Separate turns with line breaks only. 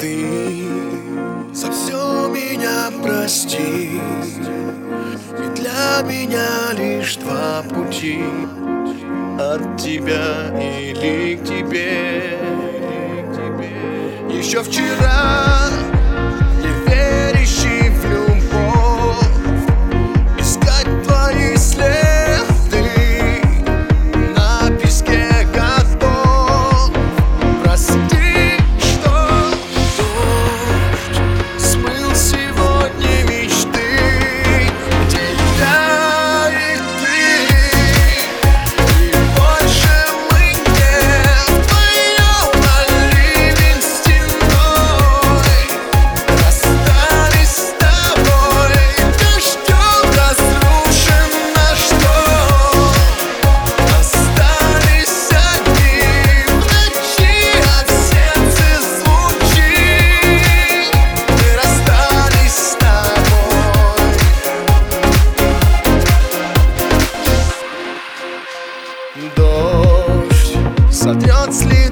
ты за все меня прости. И для меня лишь два пути: от тебя или к тебе. Еще вчера, не верящий в любовь, искать твои следы на песке готов. Прости, что дождь смыл сегодня мечты, где я и ты, и больше мы не вдвоем, а ливень стеной расстались с тобой. Дождем разрушим наш дом, остались одни в ночи, а в сердце звучит: мы расстались с тобой. Дождь сотрет слезы